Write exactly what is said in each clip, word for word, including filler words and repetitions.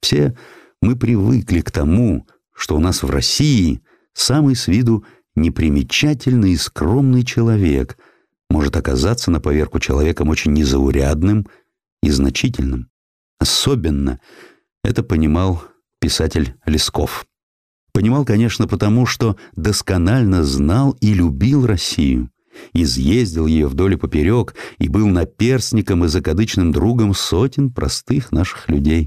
Все мы привыкли к тому, что у нас в России самый с виду непримечательный и скромный человек может оказаться на поверку человеком очень незаурядным и значительным. Особенно это понимал писатель Лесков. Понимал, конечно, потому что досконально знал и любил Россию, изъездил ее вдоль и поперек и был наперстником и закадычным другом сотен простых наших людей.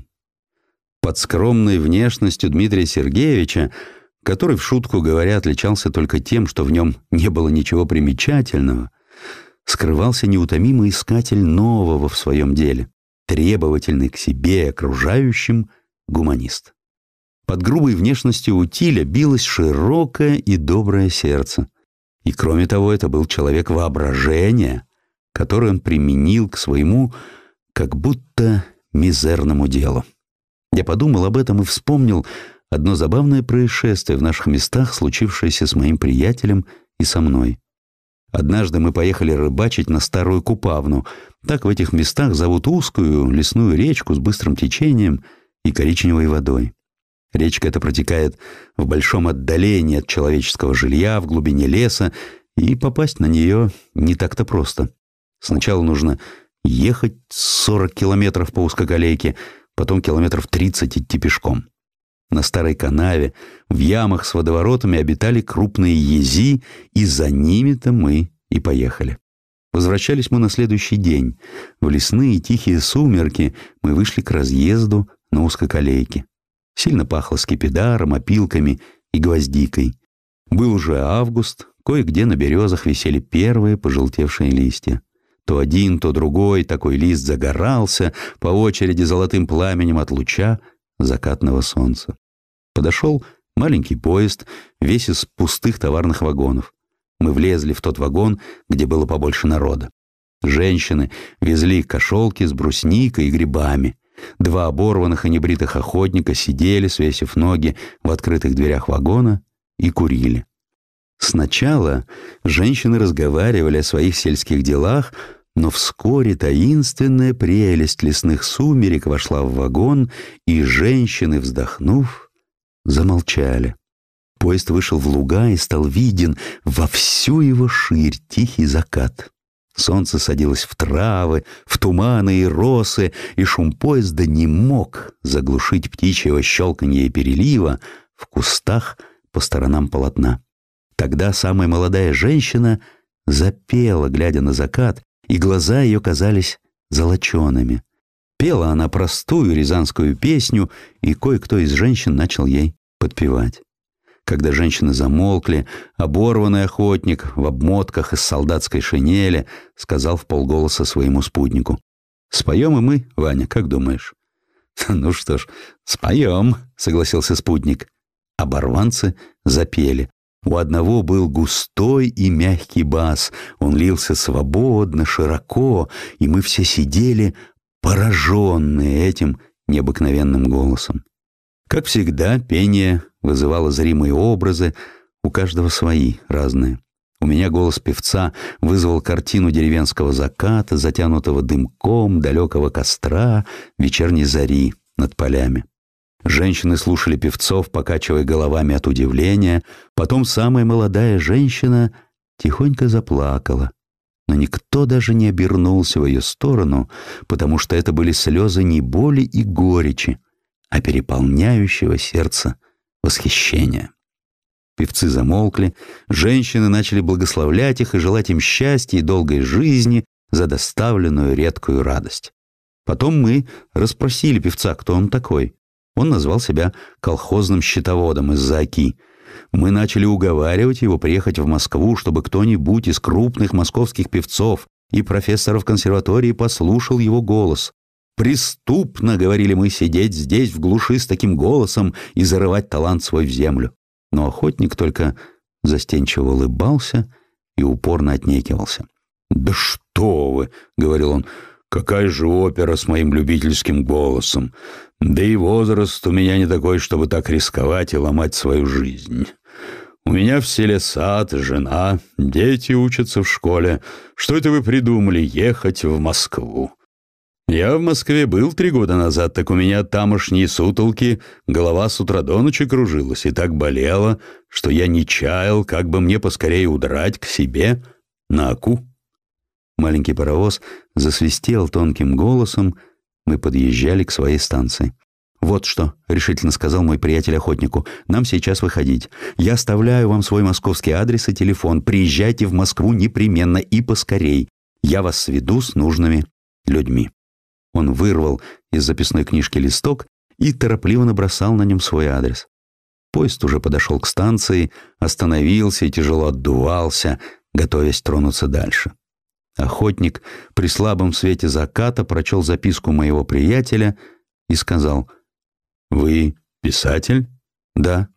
Под скромной внешностью Дмитрия Сергеевича, который, в шутку говоря, отличался только тем, что в нем не было ничего примечательного, скрывался неутомимый искатель нового в своем деле, требовательный к себе и окружающим гуманист. Под грубой внешностью утиля билось широкое и доброе сердце. И кроме того, это был человек воображения, который он применил к своему как будто мизерному делу. Я подумал об этом и вспомнил одно забавное происшествие в наших местах, случившееся с моим приятелем и со мной. Однажды мы поехали рыбачить на Старую Купавну. Так в этих местах зовут узкую лесную речку с быстрым течением и коричневой водой. Речка эта протекает в большом отдалении от человеческого жилья, в глубине леса, и попасть на нее не так-то просто. Сначала нужно ехать сорок километров по узкоколейке, потом километров тридцать идти пешком. На старой канаве, в ямах с водоворотами обитали крупные ези, и за ними-то мы и поехали. Возвращались мы на следующий день. В лесные тихие сумерки мы вышли к разъезду на узкоколейке. Сильно пахло скипидаром, опилками и гвоздикой. Был уже август, кое-где на березах висели первые пожелтевшие листья. То один, то другой такой лист загорался по очереди золотым пламенем от луча закатного солнца. Подошел маленький поезд, весь из пустых товарных вагонов. Мы влезли в тот вагон, где было побольше народа. Женщины везли кошелки с брусникой и грибами. Два оборванных и небритых охотника сидели, свесив ноги в открытых дверях вагона, и курили. Сначала женщины разговаривали о своих сельских делах, но вскоре таинственная прелесть лесных сумерек вошла в вагон, и женщины, вздохнув, замолчали. Поезд вышел в луга и стал виден во всю его ширь тихий закат. Солнце садилось в травы, в туманы и росы, и шум поезда не мог заглушить птичьего щелканья и перелива в кустах по сторонам полотна. Тогда самая молодая женщина запела, глядя на закат, и глаза ее казались золочеными. Пела она простую рязанскую песню, и кое-кто из женщин начал ей подпевать. Когда женщины замолкли, оборванный охотник в обмотках из солдатской шинели сказал вполголоса своему спутнику: «Споем и мы, Ваня, как думаешь?» «Ну что ж, споем», — согласился спутник. Оборванцы запели. У одного был густой и мягкий бас. Он лился свободно, широко, и мы все сидели, пораженные этим необыкновенным голосом. Как всегда, пение вызывало зримые образы, у каждого свои, разные. У меня голос певца вызвал картину деревенского заката, затянутого дымком, далекого костра, вечерней зари над полями. Женщины слушали певцов, покачивая головами от удивления. Потом самая молодая женщина тихонько заплакала. Но никто даже не обернулся в ее сторону, потому что это были слезы не боли и горечи, а переполняющего сердца восхищения. Певцы замолкли, женщины начали благословлять их и желать им счастья и долгой жизни за доставленную редкую радость. Потом мы расспросили певца, кто он такой. Он назвал себя колхозным счетоводом из-за Оки. Мы начали уговаривать его приехать в Москву, чтобы кто-нибудь из крупных московских певцов и профессоров консерватории послушал его голос. «Преступно, — говорили мы, — сидеть здесь в глуши с таким голосом и зарывать талант свой в землю». Но охотник только застенчиво улыбался и упорно отнекивался. «Да что вы, — говорил он, — какая же опера с моим любительским голосом! Да и возраст у меня не такой, чтобы так рисковать и ломать свою жизнь. У меня в селе сад, жена, дети учатся в школе. Что это вы придумали ехать в Москву?» Я в Москве был три года назад, так у меня тамошние сутолки, голова с утра до ночи кружилась и так болела, что я не чаял, как бы мне поскорее удрать к себе на Аку. Маленький паровоз засвистел тонким голосом. Мы подъезжали к своей станции. «Вот что», — решительно сказал мой приятель охотнику, — «нам сейчас выходить. Я оставляю вам свой московский адрес и телефон. Приезжайте в Москву непременно и поскорей. Я вас сведу с нужными людьми». Он вырвал из записной книжки листок и торопливо набросал на нем свой адрес. Поезд уже подошел к станции, остановился и тяжело отдувался, готовясь тронуться дальше. Охотник при слабом свете заката прочел записку моего приятеля и сказал: «Вы писатель?» «Да».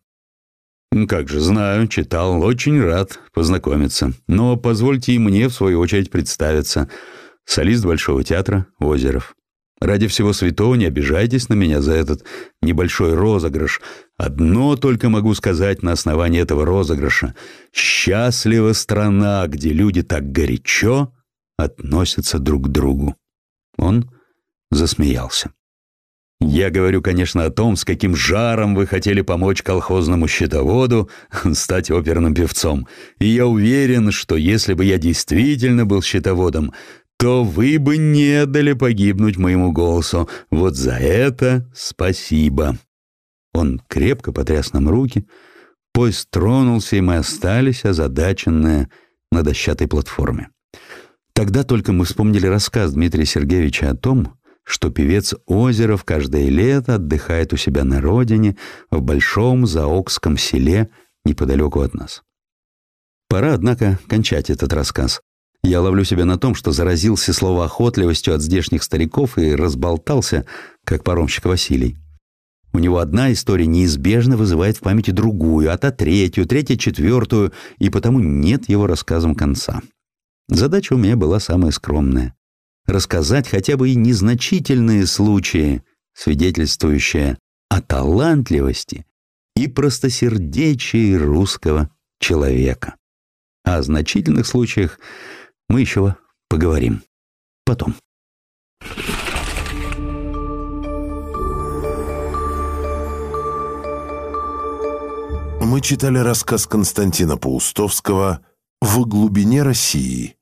«Как же, знаю, читал, очень рад познакомиться. Но позвольте и мне, в свою очередь, представиться. Солист Большого театра Озеров. Ради всего святого не обижайтесь на меня за этот небольшой розыгрыш. Одно только могу сказать на основании этого розыгрыша. Счастлива страна, где люди так горячо относятся друг к другу». Он засмеялся. «Я говорю, конечно, о том, с каким жаром вы хотели помочь колхозному счетоводу стать оперным певцом. И я уверен, что если бы я действительно был счетоводом, то вы бы не дали погибнуть моему голосу. Вот за это спасибо». Он крепко потряс нам руки. Поезд тронулся, и мы остались озадаченные на дощатой платформе. Тогда только мы вспомнили рассказ Дмитрия Сергеевича о том, что певец Озеров каждое лето отдыхает у себя на родине в большом заокском селе неподалеку от нас. Пора, однако, кончать этот рассказ. Я ловлю себя на том, что заразился словоохотливостью от здешних стариков и разболтался, как паромщик Василий. У него одна история неизбежно вызывает в памяти другую, а та третью, третья четвертую, и потому нет его рассказам конца. Задача у меня была самая скромная — рассказать хотя бы и незначительные случаи, свидетельствующие о талантливости и простосердечии русского человека. О значительных случаях мы еще поговорим потом. Мы читали рассказ Константина Паустовского «В глубине России».